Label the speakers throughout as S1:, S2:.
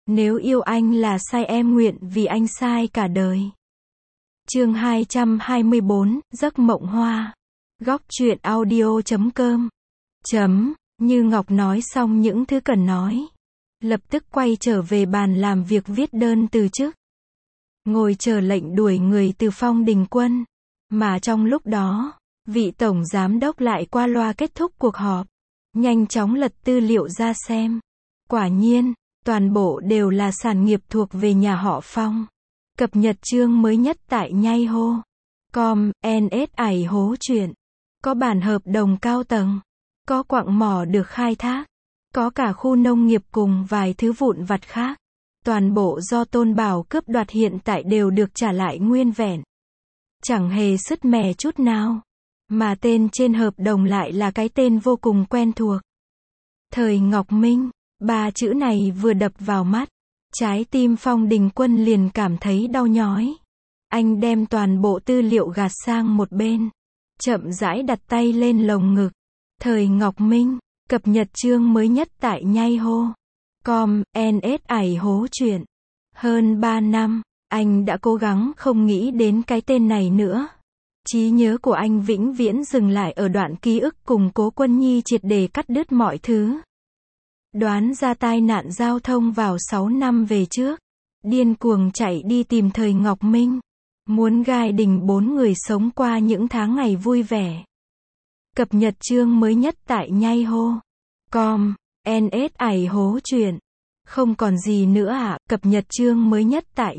S1: Nếu yêu anh là sai em nguyện vì anh sai cả đời. Chương 224, Giấc mộng hoa. Góc truyện audio.com. Như Ngọc nói xong những thứ cần nói. Lập tức quay trở về bàn làm việc viết đơn từ chức. Ngồi chờ lệnh đuổi người từ Phong Đình Quân. Mà trong lúc đó, vị tổng giám đốc lại qua loa kết thúc cuộc họp. Nhanh chóng lật tư liệu ra xem. Quả nhiên, toàn bộ đều là sản nghiệp thuộc về nhà họ Phong. Cập nhật chương mới nhất tại Nhaiho.com, NS ải hố chuyện. Có bản hợp đồng cao tầng. Có quặng mỏ được khai thác. Có cả khu nông nghiệp cùng vài thứ vụn vặt khác. Toàn bộ do Tôn Bảo cướp đoạt hiện tại đều được trả lại nguyên vẹn. Chẳng hề sứt mẻ chút nào. Mà tên trên hợp đồng lại là cái tên vô cùng quen thuộc. Thời Ngọc Minh. Ba chữ này vừa đập vào mắt. Trái tim Phong Đình Quân liền cảm thấy đau nhói. Anh đem toàn bộ tư liệu gạt sang một bên. Chậm rãi đặt tay lên lồng ngực. Thời Ngọc Minh. Cập nhật chương mới nhất tại Nhaiho.com, NS ải hố chuyện. Hơn 3 năm, anh đã cố gắng không nghĩ đến cái tên này nữa. Trí nhớ của anh vĩnh viễn dừng lại ở đoạn ký ức cùng Cố Quân Nhi triệt để cắt đứt mọi thứ. Đoán ra tai nạn giao thông vào 6 năm về trước. Điên cuồng chạy đi tìm Thời Ngọc Minh. Muốn gai đình 4 người sống qua những tháng ngày vui vẻ. Cập nhật chương mới nhất tại Nhaiho.com, NS ải hố chuyện. Không còn gì nữa à? Cập nhật chương mới nhất tại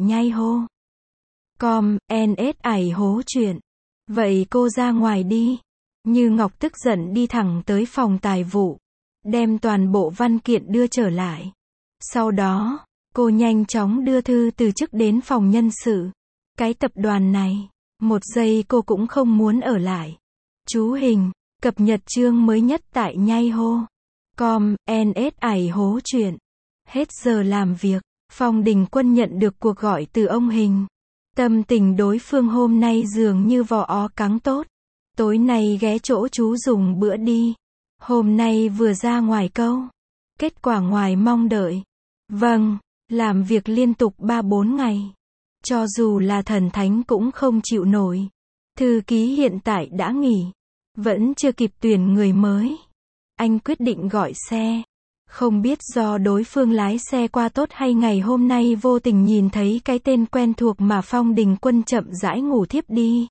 S1: Nhaiho.com, NS ải hố chuyện. Vậy cô ra ngoài đi. Như Ngọc tức giận đi thẳng tới phòng tài vụ. Đem toàn bộ văn kiện đưa trở lại. Sau đó, cô nhanh chóng đưa thư từ chức đến phòng nhân sự. Cái tập đoàn này, một giây cô cũng không muốn ở lại. Chú Hình, cập nhật chương mới nhất tại Nhaiho.com, NS ải hố chuyện. Hết giờ làm việc, Phong Đình Quân nhận được cuộc gọi từ ông Hình. Tâm tình đối phương hôm nay dường như vỏ ó cắng tốt. Tối nay ghé chỗ chú dùng bữa đi. Hôm nay vừa ra ngoài câu. Kết quả ngoài mong đợi. Vâng, làm việc liên tục 3-4 ngày. Cho dù là thần thánh cũng không chịu nổi. Thư ký hiện tại đã nghỉ. Vẫn chưa kịp tuyển người mới. Anh quyết định gọi xe. Không biết do đối phương lái xe qua tốt hay ngày hôm nay vô tình nhìn thấy cái tên quen thuộc mà Phong Đình Quân chậm rãi ngủ thiếp đi.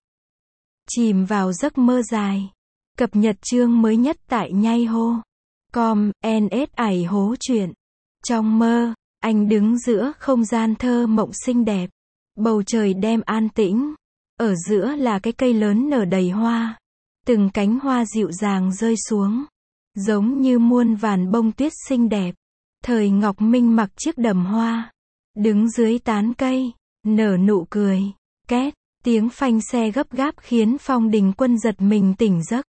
S1: Chìm vào giấc mơ dài. Cập nhật chương mới nhất tại Nhaiho.com, NS ải hố chuyện. Trong mơ, anh đứng giữa không gian thơ mộng xinh đẹp. Bầu trời đêm an tĩnh. Ở giữa là cái cây lớn nở đầy hoa. Từng cánh hoa dịu dàng rơi xuống. Giống như muôn vàn bông tuyết xinh đẹp. Thời Ngọc Minh mặc chiếc đầm hoa. Đứng dưới tán cây. Nở nụ cười. Két. Tiếng phanh xe gấp gáp khiến Phong Đình Quân giật mình tỉnh giấc.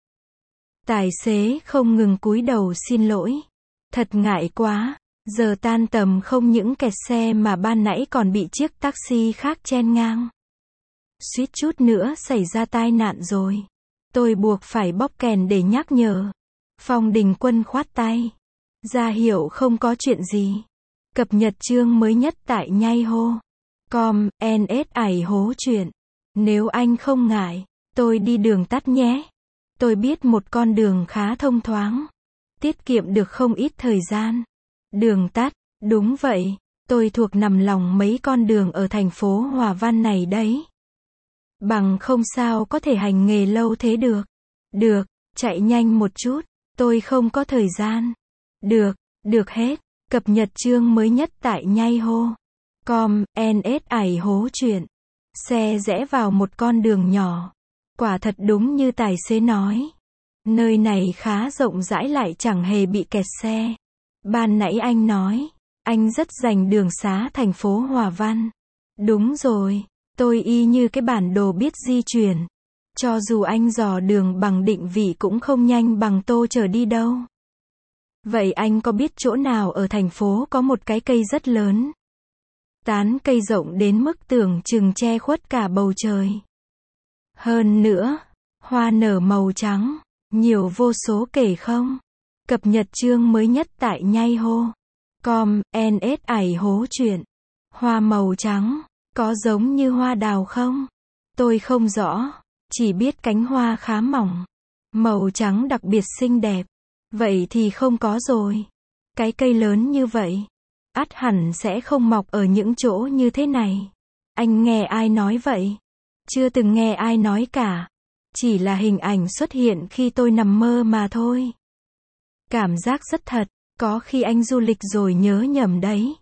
S1: Tài xế không ngừng cúi đầu xin lỗi. Thật ngại quá. Giờ tan tầm không những kẹt xe mà ban nãy còn bị chiếc taxi khác chen ngang. Suýt chút nữa xảy ra tai nạn rồi. Tôi buộc phải bóp kèn để nhắc nhở. Phong Đình Quân khoát tay. Ra hiệu không có chuyện gì. Cập nhật chương mới nhất tại Nhaiho.com, NS ải hố chuyện. Nếu anh không ngại, tôi đi đường tắt nhé. Tôi biết một con đường khá thông thoáng. Tiết kiệm được không ít thời gian. Đường tắt, đúng vậy. Tôi thuộc nằm lòng mấy con đường ở thành phố Hòa Văn này đấy. Bằng không sao có thể hành nghề lâu thế được. Được, chạy nhanh một chút. Tôi không có thời gian. Được hết. Cập nhật chương mới nhất tại Nhaiho.com, NS ải hố chuyện. Xe rẽ vào một con đường nhỏ. Quả thật đúng như tài xế nói. Nơi này khá rộng rãi lại chẳng hề bị kẹt xe. Ban nãy anh nói, anh rất dành đường xá thành phố Hòa Văn. Đúng rồi, tôi y như cái bản đồ biết di chuyển. Cho dù anh dò đường bằng định vị cũng không nhanh bằng Tô Chở đi đâu. Vậy anh có biết chỗ nào ở thành phố có một cái cây rất lớn? Tán cây rộng đến mức tưởng chừng che khuất cả bầu trời. Hơn nữa, hoa nở màu trắng, nhiều vô số kể không? Cập nhật chương mới nhất tại Nhaiho. Com, NS ảy hố chuyện. Hoa màu trắng, có giống như hoa đào không? Tôi không rõ, chỉ biết cánh hoa khá mỏng. Màu trắng đặc biệt xinh đẹp. Vậy thì không có rồi. Cái cây lớn như vậy, ắt hẳn sẽ không mọc ở những chỗ như thế này. Anh nghe ai nói vậy? Chưa từng nghe ai nói cả. Chỉ là hình ảnh xuất hiện khi tôi nằm mơ mà thôi. Cảm giác rất thật, có khi anh du lịch rồi nhớ nhầm đấy.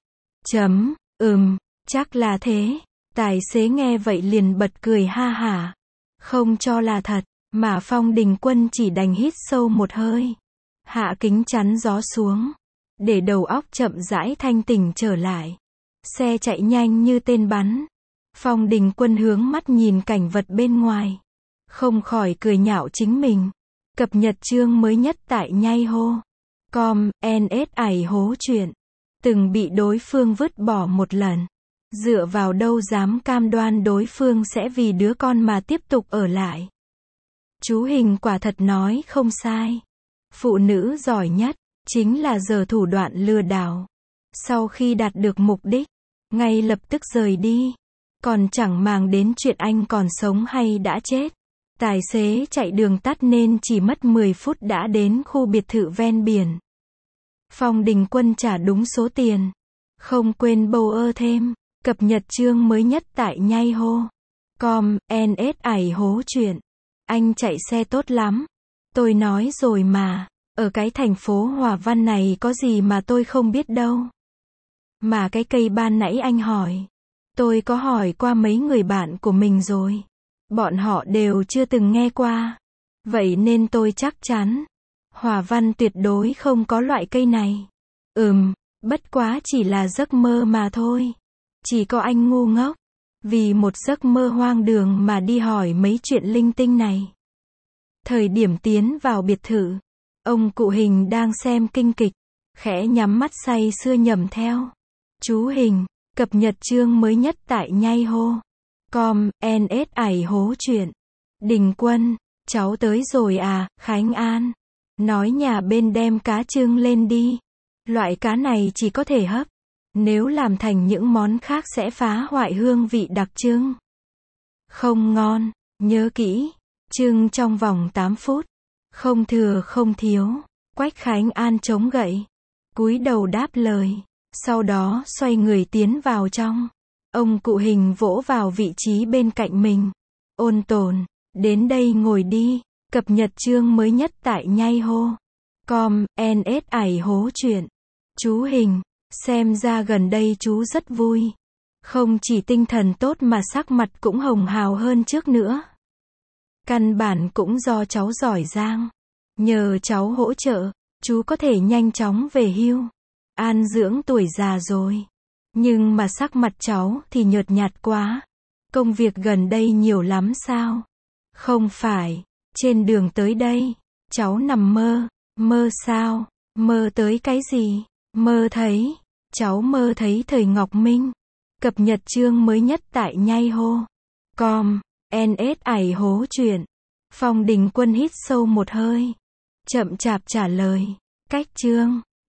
S1: Chắc là thế. Tài xế nghe vậy liền bật cười ha hả. Không cho là thật, mà Phong Đình Quân chỉ đành hít sâu một hơi. Hạ kính chắn gió xuống, để đầu óc chậm rãi thanh tỉnh trở lại. Xe chạy nhanh như tên bắn. Phong Đình Quân hướng mắt nhìn cảnh vật bên ngoài. Không khỏi cười nhạo chính mình. Cập nhật chương mới nhất tại Nhây Hô. Com, NS ảy hố chuyện. Từng bị đối phương vứt bỏ một lần. Dựa vào đâu dám cam đoan đối phương sẽ vì đứa con mà tiếp tục ở lại. Chú Hình quả thật nói không sai. Phụ nữ giỏi nhất, chính là giở thủ đoạn lừa đảo. Sau khi đạt được mục đích, ngay lập tức rời đi. Còn chẳng màng đến chuyện anh còn sống hay đã chết. Tài xế chạy đường tắt nên chỉ mất 10 phút đã đến khu biệt thự ven biển. Phong Đình Quân trả đúng số tiền. Không quên bầu ơ thêm. Cập nhật chương mới nhất tại Nhây Hô. Com, NS ảy hố chuyện. Anh chạy xe tốt lắm. Tôi nói rồi mà. Ở cái thành phố Hòa Văn này có gì mà tôi không biết đâu. Mà cái cây ban nãy anh hỏi. Tôi có hỏi qua mấy người bạn của mình rồi. Bọn họ đều chưa từng nghe qua. Vậy nên tôi chắc chắn. Hòa Văn tuyệt đối không có loại cây này. Bất quá chỉ là giấc mơ mà thôi. Chỉ có anh ngu ngốc. Vì một giấc mơ hoang đường mà đi hỏi mấy chuyện linh tinh này. Thời điểm tiến vào biệt thự, ông cụ Hình đang xem kinh kịch. Khẽ nhắm mắt say sưa nhẩm theo. Chú Hình, cập nhật chương mới nhất tại Nhây Hô. Com, NS ảy hố chuyện. Đình Quân, cháu tới rồi à, Khánh An. Nói nhà bên đem cá trưng lên đi. Loại cá này chỉ có thể hấp. Nếu làm thành những món khác sẽ phá hoại hương vị đặc trưng. Không ngon, nhớ kỹ. Trưng trong vòng 8 phút. Không thừa không thiếu. Quách Khánh An chống gậy. Cúi đầu đáp lời. Sau đó xoay người tiến vào trong. Ông cụ Hình vỗ vào vị trí bên cạnh mình. Ôn tồn, đến đây ngồi đi. Cập nhật chương mới nhất tại Nhây Hô. Com, NS ảy hố chuyện. Chú Hình, xem ra gần đây chú rất vui. Không chỉ tinh thần tốt mà sắc mặt cũng hồng hào hơn trước nữa. Căn bản cũng do cháu giỏi giang. Nhờ cháu hỗ trợ, chú có thể nhanh chóng về hưu. An dưỡng tuổi già rồi. Nhưng mà sắc mặt cháu thì nhợt nhạt quá. Công việc gần đây nhiều lắm sao? Không phải. Trên đường tới đây, cháu nằm mơ. Mơ sao? Mơ tới cái gì? Mơ thấy. Cháu mơ thấy thời Ngọc Minh. Cập nhật chương mới nhất tại Nhây Hô. Com, NS ảy hố chuyện. Phong Đình Quân hít sâu một hơi. Chậm chạp trả lời. Cách chương.